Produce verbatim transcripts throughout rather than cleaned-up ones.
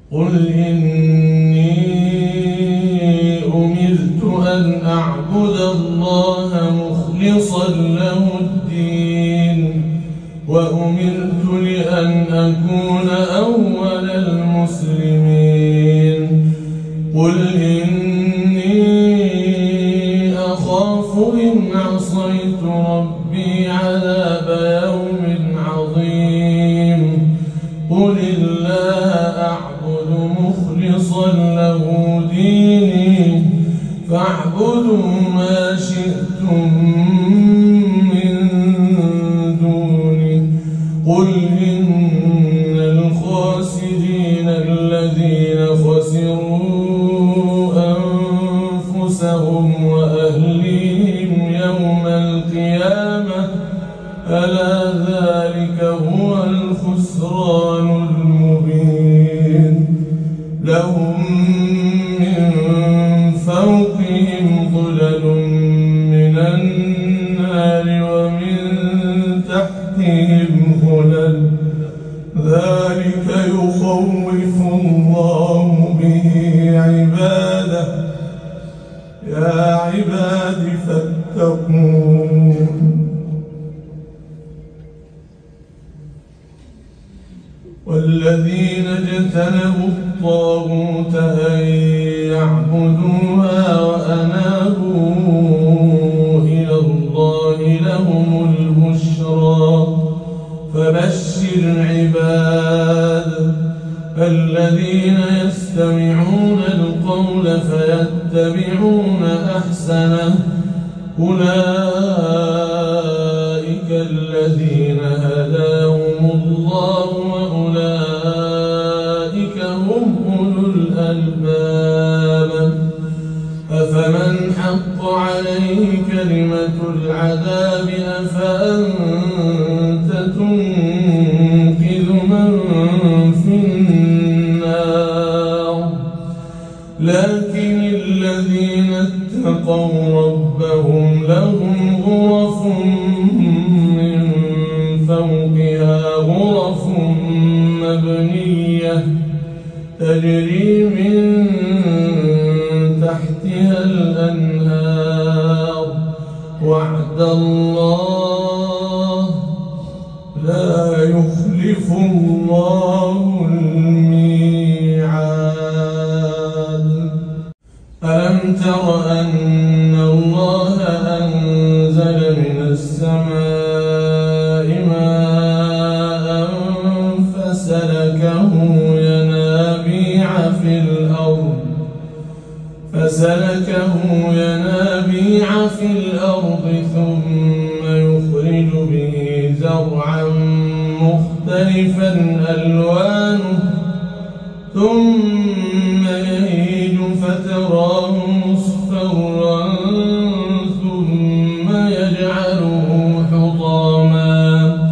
قل إني أمرت أن أعبد الله مخلصا له الدين وأمرت لأن أكون أول المسلمين قل إني أخاف إن عصيت ربي عذاب يوم عظيم قل الله أعبد مخلصا له ديني فاعبدوا ما شئتم من دوني قل إن الخاسرين الذين خسروا أنفسهم وأهليهم يوم القيامة ألا ذلك هو الخسران المبين لهم من فوقهم ظلل من النار ومن تحتهم ظلل ذلك يخوف الله به عباده يا عباد فاتقون والذين اجتنبوا الطاغوت أن يعبدوها وأنابوا إلى الله لهم البشرى فبشر عباد الذين يستمعون القول فيتبعون أحسنه أولئك الذين هداهم الله وأولئك هم أولو الألباب أفمن حق عليه كلمة العذاب أفأنت تنقذ من في النار لكن الذين اتقوا ربهم لهم غرف من فوقها غرف مبنية تجري من تحتها الأنهار وعد الله لا يخلف الله الميعاد ألم تر أن الله أنزل من السماء ماء فسلكه ينابيع في الأرض فسلكه ينابيع في الأرض ثم يخرج به زرعا مختلفا ألوانه ثم يهيج فتراه مصفرا ثم يجعله حطاما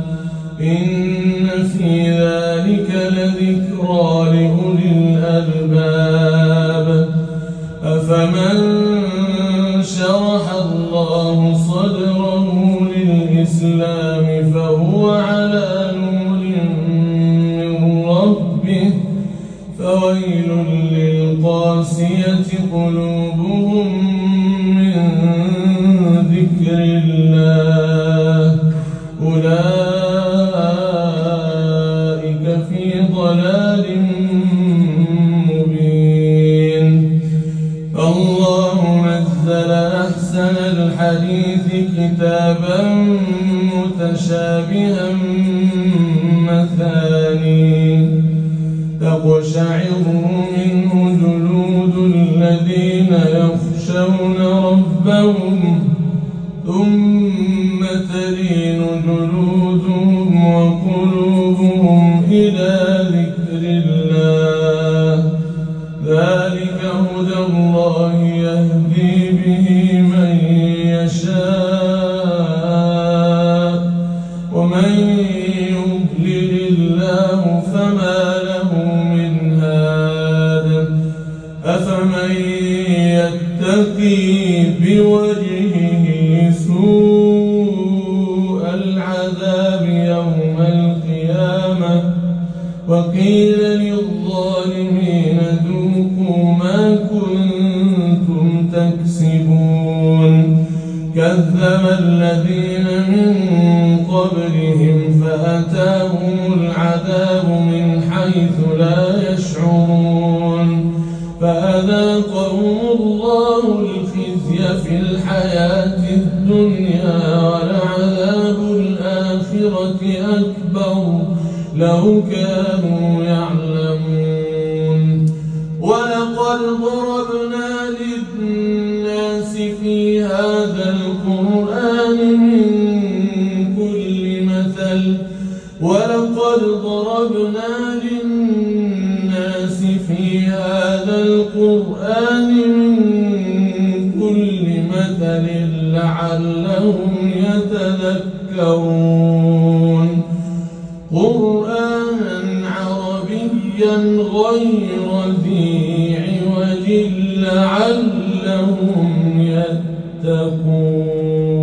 إن في ذلك لذكرى لأولي الألباب أفمن شرح الله صدره للإسلام فهو على نور من ربه فويل للقاسية قلوبهم من ذكر الله أولئك في ضلال مبين الله نزل أحسن الحديث كتابا متشابها مثاني تقشعر منه جلود الذين يخشون ربهم ثم تلين جلودهم وقلوبهم إلى ذكر الله ذلك هدى الله يهدي به من يشاء ومن يضلل الله فما له من هاد أفمن يتقي بوجهه سوء العذاب يوم القيامة للظالمين ذوقوا ما كنتم تكسبون كذب الذين من قبلهم فأتاهم العذاب من حيث لا يشعرون فأذاقهم الله الخزي في الحياة الدنيا ولعذاب الآخرة أكبر لو كانوا يعلمون ولقد ضربنا للناس في هذا القرآن من كل مثل ولقد ضربنا للناس في هذا القرآن من كل مثل لعلهم يتذكرون قرآنا عربيا غير ذي عوج لعلهم يتقون.